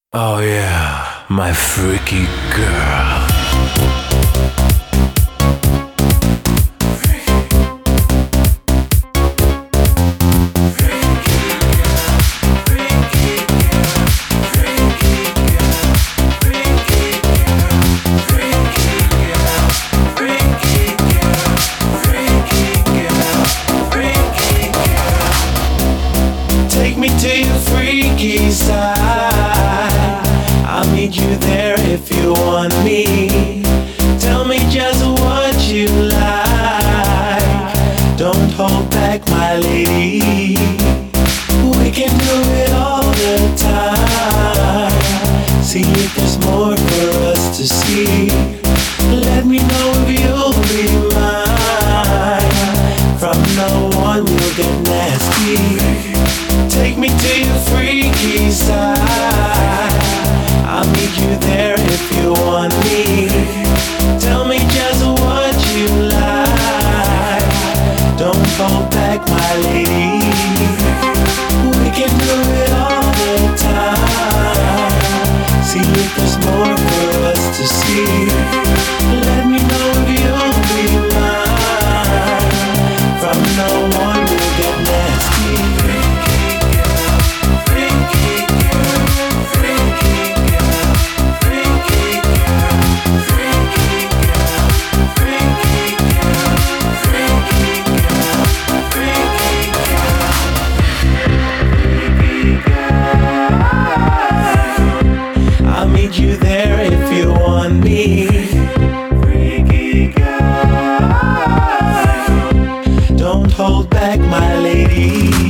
Oh yeah, my freaky girl. Take me to your freaky side. I'll meet you there if you want me. Tell me just what you like. Don't hold back, my lady. We can do it all the time. See if there's more for us to see. Let me know if you'll be mine. From now on we'll get nasty. Take me to your freaky side. I'll meet you there if you want me. Tell me just what you like. Don't hold back, my lady. We can do it all the time. See if there's more for us to see. Let me know if you'll be mine. From now on we'll get nasty. I'll meet you there if you want me. Freaky girl. Don't hold back, my lady.